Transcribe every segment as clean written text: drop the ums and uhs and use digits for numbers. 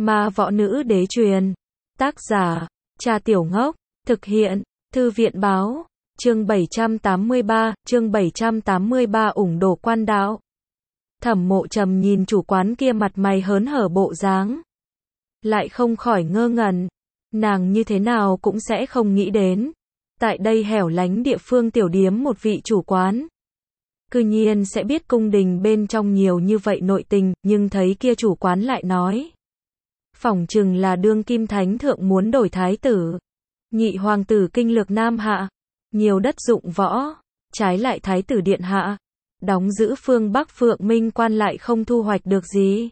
Ma võ nữ đế truyền. Tác giả, Trà Tiểu Ngốc. Thực hiện, Thư viện báo. Chương 783 ủng đổ quan đạo. Thẩm Mộ Trầm nhìn chủ quán kia mặt mày hớn hở bộ dáng, lại không khỏi ngơ ngẩn. Nàng như thế nào cũng sẽ không nghĩ đến, tại đây hẻo lánh địa phương tiểu điếm một vị chủ quán cư nhiên sẽ biết cung đình bên trong nhiều như vậy nội tình, nhưng thấy kia chủ quán lại nói, phỏng chừng là đương kim thánh thượng muốn đổi thái tử, nhị hoàng tử kinh lược Nam Hạ, nhiều đất dụng võ, trái lại thái tử điện hạ đóng giữ phương Bắc Phượng Minh Quan lại không thu hoạch được gì.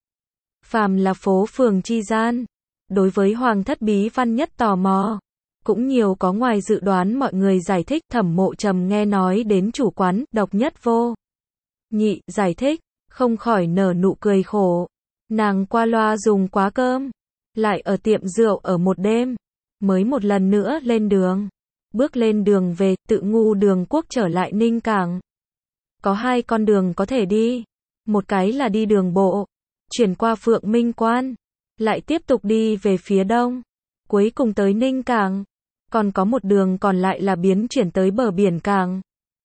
Phàm là phố phường chi gian, đối với hoàng thất bí văn nhất tò mò, cũng nhiều có ngoài dự đoán mọi người giải thích. Thẩm Mộ Trầm nghe nói đến chủ quán độc nhất vô nhị giải thích, không khỏi nở nụ cười khổ. Nàng qua loa dùng quá cơm, lại ở tiệm rượu ở một đêm, mới một lần nữa lên đường. Bước lên đường về, tự Ngu Đường Quốc trở lại Ninh Cảng. Có hai con đường có thể đi. Một cái là đi đường bộ, chuyển qua Phượng Minh Quan, lại tiếp tục đi về phía đông, cuối cùng tới Ninh Cảng. Còn có một đường còn lại là biến chuyển tới bờ biển cảng.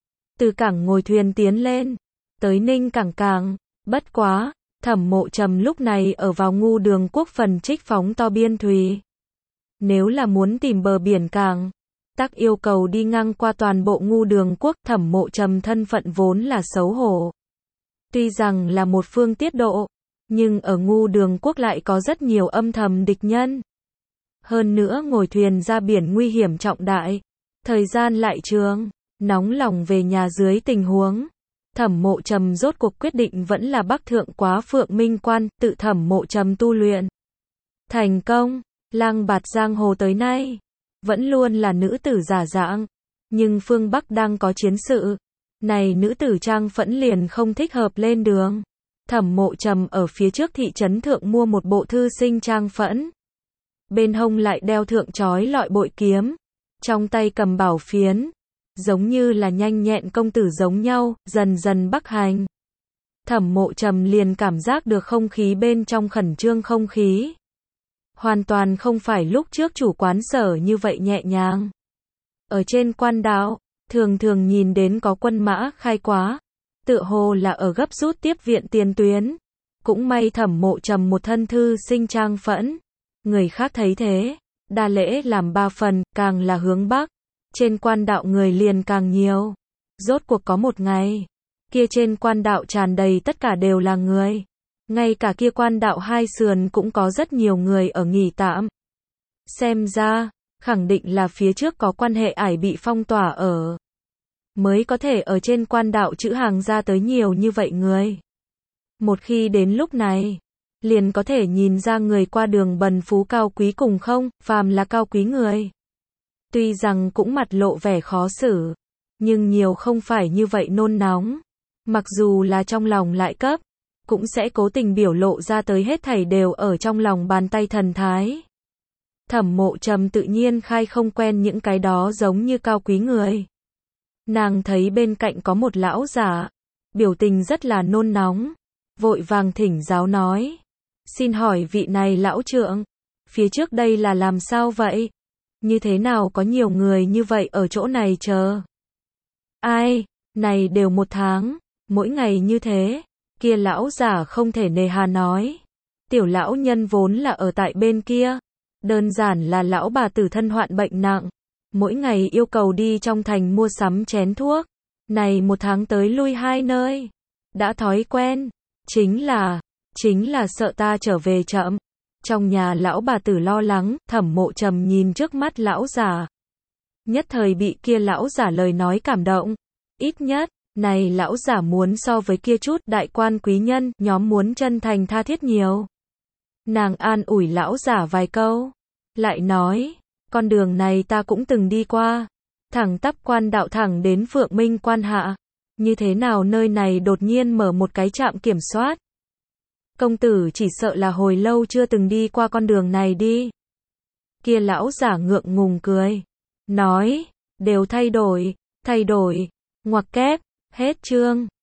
Từ cảng ngồi thuyền tiến lên, tới Ninh Cảng cảng. Bất quá, Thẩm Mộ Trầm lúc này ở vào Ngu Đường Quốc phần trích phóng to biên thùy. Nếu là muốn tìm bờ biển cảng, tắc yêu cầu đi ngang qua toàn bộ Ngu Đường Quốc. Thẩm Mộ Trầm thân phận vốn là xấu hổ. Tuy rằng là một phương tiết độ, nhưng ở Ngu Đường Quốc lại có rất nhiều âm thầm địch nhân. Hơn nữa ngồi thuyền ra biển nguy hiểm trọng đại, thời gian lại trường, nóng lòng về nhà dưới tình huống. Thẩm Mộ Trầm rốt cuộc quyết định vẫn là bắc thượng quá Phượng Minh Quan, tự Thẩm Mộ Trầm tu luyện thành công. Lang bạt giang hồ tới nay, vẫn luôn là nữ tử giả dạng, nhưng phương Bắc đang có chiến sự, này nữ tử trang phẫn liền không thích hợp lên đường. Thẩm Mộ Trầm ở phía trước thị trấn thượng mua một bộ thư sinh trang phẫn, bên hông lại đeo thượng chói lọi bội kiếm, trong tay cầm bảo phiến, giống như là nhanh nhẹn công tử giống nhau, dần dần bắc hành. Thẩm Mộ Trầm liền cảm giác được không khí bên trong khẩn trương không khí. Hoàn toàn không phải lúc trước chủ quán sở như vậy nhẹ nhàng. Ở trên quan đạo, thường thường nhìn đến có quân mã khai quá, tựa hồ là ở gấp rút tiếp viện tiền tuyến. Cũng may Thẩm Mộ Trầm một thân thư sinh trang phẫn, người khác thấy thế, đa lễ làm ba phần, càng là hướng bắc, trên quan đạo người liền càng nhiều. Rốt cuộc có một ngày, kia trên quan đạo tràn đầy tất cả đều là người. Ngay cả kia quan đạo hai sườn cũng có rất nhiều người ở nghỉ tạm. Xem ra, khẳng định là phía trước có quan hệ ải bị phong tỏa ở, mới có thể ở trên quan đạo chữ hàng ra tới nhiều như vậy người. Một khi đến lúc này, liền có thể nhìn ra người qua đường bần phú cao quý cùng không, phàm là cao quý người. Tuy rằng cũng mặt lộ vẻ khó xử, nhưng nhiều không phải như vậy nôn nóng. Mặc dù là trong lòng lại cấp, cũng sẽ cố tình biểu lộ ra tới hết thảy đều ở trong lòng bàn tay thần thái. Thẩm Mộ Trầm tự nhiên khai không quen những cái đó giống như cao quý người. Nàng thấy bên cạnh có một lão giả, biểu tình rất là nôn nóng, vội vàng thỉnh giáo nói. Xin hỏi vị này lão trượng, phía trước đây là làm sao vậy? Như thế nào có nhiều người như vậy ở chỗ này chờ? Ai, này đều một tháng, mỗi ngày như thế. Kia lão giả không thể nề hà nói. Tiểu lão nhân vốn là ở tại bên kia. Đơn giản là lão bà tử thân hoạn bệnh nặng. Mỗi ngày yêu cầu đi trong thành mua sắm chén thuốc. Này một tháng tới lui hai nơi. Đã thói quen. Chính là sợ ta trở về chậm. Trong nhà lão bà tử lo lắng. Thẩm Mộ Trầm nhìn trước mắt lão giả, nhất thời bị kia lão giả lời nói cảm động. Ít nhất, này lão giả muốn so với kia chút đại quan quý nhân nhóm muốn chân thành tha thiết nhiều. Nàng an ủi lão giả vài câu, lại nói, con đường này ta cũng từng đi qua, thẳng tắp quan đạo thẳng đến Phượng Minh Quan hạ. Như thế nào nơi này đột nhiên mở một cái trạm kiểm soát? Công tử chỉ sợ là hồi lâu chưa từng đi qua con đường này đi. Kia lão giả ngượng ngùng cười, nói, đều thay đổi, ngoặc kép, hết chương.